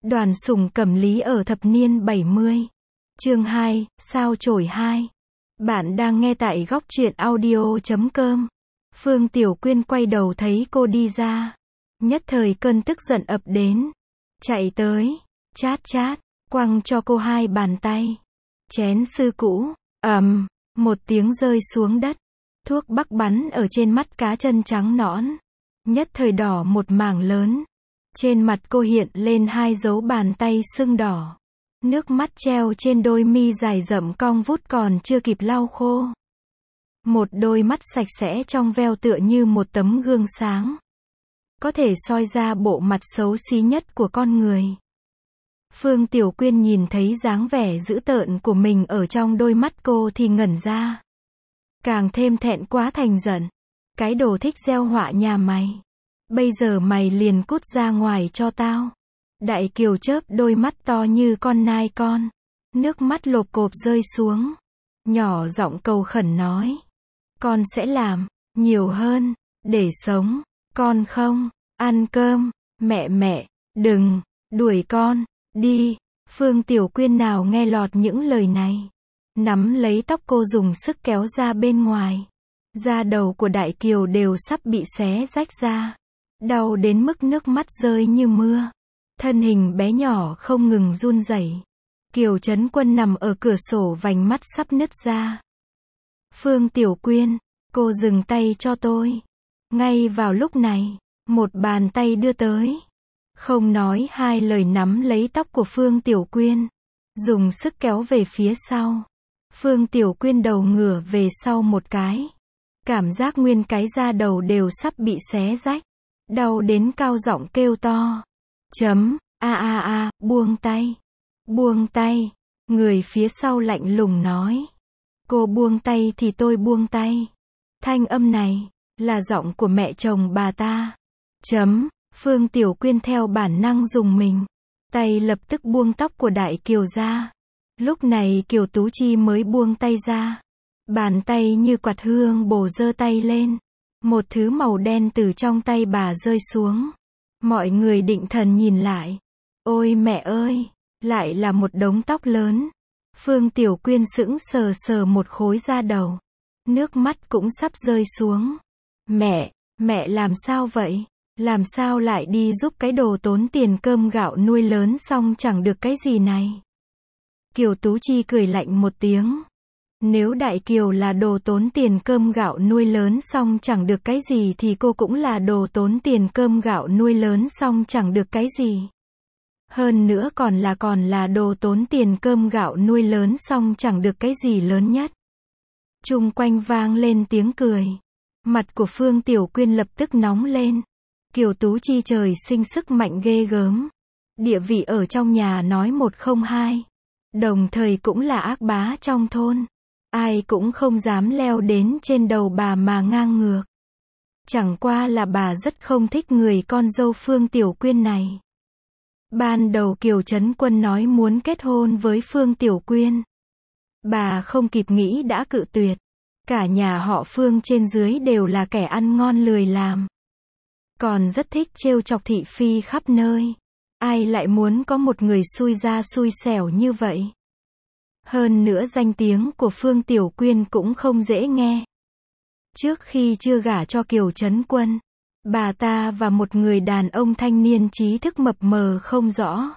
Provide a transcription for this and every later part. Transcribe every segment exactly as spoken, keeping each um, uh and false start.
Đoàn Sùng Cẩm Lý ở thập niên bảy mươi. Chương hai, sao chổi hai. Bạn đang nghe tại góc truyện audio chấm com. Phương Tiểu Quyên quay đầu thấy cô đi ra. Nhất thời cơn tức giận ập đến. Chạy tới, chát chát, quăng cho cô hai bàn tay. Chén sư cũ, ầm, một tiếng rơi xuống đất. Thuốc bắc bắn ở trên mắt cá chân trắng nõn. Nhất thời đỏ một mảng lớn. Trên mặt cô hiện lên hai dấu bàn tay sưng đỏ. Nước mắt treo trên đôi mi dài rậm cong vút còn chưa kịp lau khô. Một đôi mắt sạch sẽ trong veo tựa như một tấm gương sáng. Có thể soi ra bộ mặt xấu xí nhất của con người. Phương Tiểu Quyên nhìn thấy dáng vẻ dữ tợn của mình ở trong đôi mắt cô thì ngẩn ra. Càng thêm thẹn quá thành giận. Cái đồ thích gieo họa nhà mày. Bây giờ mày liền cút ra ngoài cho tao. Đại Kiều chớp đôi mắt to như con nai con. Nước mắt lộp cộp rơi xuống. Nhỏ giọng cầu khẩn nói. Con sẽ làm, nhiều hơn, để sống. Con không, ăn cơm, mẹ mẹ, đừng, đuổi con, đi. Phương Tiểu Quyên nào nghe lọt những lời này. Nắm lấy tóc cô dùng sức kéo ra bên ngoài. Da đầu của Đại Kiều đều sắp bị xé rách ra. Đau đến mức nước mắt rơi như mưa. Thân hình bé nhỏ không ngừng run rẩy. Kiều Trấn Quân nằm ở cửa sổ vành mắt sắp nứt ra. Phương Tiểu Quyên, cô dừng tay cho tôi. Ngay vào lúc này, một bàn tay đưa tới. Không nói hai lời nắm lấy tóc của Phương Tiểu Quyên. Dùng sức kéo về phía sau. Phương Tiểu Quyên đầu ngửa về sau một cái. Cảm giác nguyên cái da đầu đều sắp bị xé rách. Đau đến cao giọng kêu to. Chấm, a a a, buông tay. Buông tay. Người phía sau lạnh lùng nói. Cô buông tay thì tôi buông tay. Thanh âm này, là giọng của mẹ chồng bà ta. Chấm, Phương Tiểu Quyên theo bản năng dùng mình. Tay lập tức buông tóc của Đại Kiều ra. Lúc này Kiều Tú Chi mới buông tay ra. Bàn tay như quạt hương bổ giơ tay lên. Một thứ màu đen từ trong tay bà rơi xuống. Mọi người định thần nhìn lại. Ôi mẹ ơi, lại là một đống tóc lớn. Phương Tiểu Quyên sững sờ sờ một khối da đầu. Nước mắt cũng sắp rơi xuống. Mẹ, mẹ làm sao vậy? Làm sao lại đi giúp cái đồ tốn tiền cơm gạo nuôi lớn xong chẳng được cái gì này? Kiều Tú Chi cười lạnh một tiếng. Nếu Đại Kiều là đồ tốn tiền cơm gạo nuôi lớn xong chẳng được cái gì thì cô cũng là đồ tốn tiền cơm gạo nuôi lớn xong chẳng được cái gì. Hơn nữa còn là còn là đồ tốn tiền cơm gạo nuôi lớn xong chẳng được cái gì lớn nhất. Chung quanh vang lên tiếng cười. Mặt của Phương Tiểu Quyên lập tức nóng lên. Kiều Tú Chi trời sinh sức mạnh ghê gớm. Địa vị ở trong nhà nói một không hai. Đồng thời cũng là ác bá trong thôn. Ai cũng không dám leo đến trên đầu bà mà ngang ngược. Chẳng qua là bà rất không thích người con dâu Phương Tiểu Quyên này. Ban đầu Kiều Trấn Quân nói muốn kết hôn với Phương Tiểu Quyên. Bà không kịp nghĩ đã cự tuyệt. Cả nhà họ Phương trên dưới đều là kẻ ăn ngon lười làm. Còn rất thích trêu chọc thị phi khắp nơi. Ai lại muốn có một người xui ra xui xẻo như vậy. Hơn nữa danh tiếng của Phương Tiểu Quyên cũng không dễ nghe. Trước khi chưa gả cho Kiều Trấn Quân, bà ta và một người đàn ông thanh niên trí thức mập mờ không rõ.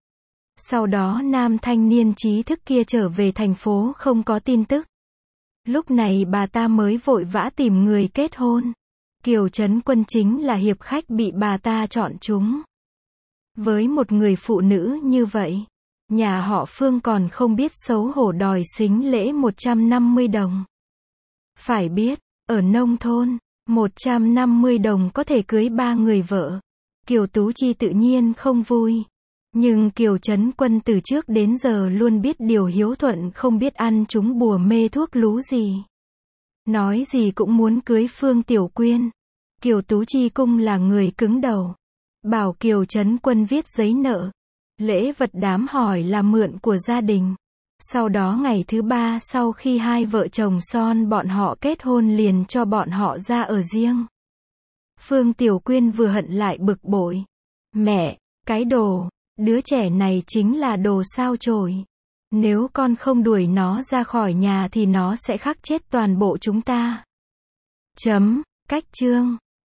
Sau đó nam thanh niên trí thức kia trở về thành phố không có tin tức. Lúc này bà ta mới vội vã tìm người kết hôn. Kiều Trấn Quân chính là hiệp khách bị bà ta chọn chúng. Với một người phụ nữ như vậy, nhà họ Phương còn không biết xấu hổ đòi sính lễ một trăm năm mươi đồng. Phải biết, ở nông thôn, một trăm năm mươi đồng có thể cưới ba người vợ. Kiều Tú Chi tự nhiên không vui. Nhưng Kiều Trấn Quân từ trước đến giờ luôn biết điều hiếu thuận không biết ăn trúng bùa mê thuốc lú gì. Nói gì cũng muốn cưới Phương Tiểu Quyên. Kiều Tú Chi cung là người cứng đầu. Bảo Kiều Trấn Quân viết giấy nợ. Lễ vật đám hỏi là mượn của gia đình. Sau đó ngày thứ ba sau khi hai vợ chồng son bọn họ kết hôn liền cho bọn họ ra ở riêng. Phương Tiểu Quyên vừa hận lại bực bội. Mẹ, cái đồ, Đứa trẻ này chính là đồ sao chổi. Nếu con không đuổi nó ra khỏi nhà thì nó sẽ khắc chết toàn bộ chúng ta. Chấm. Cách chương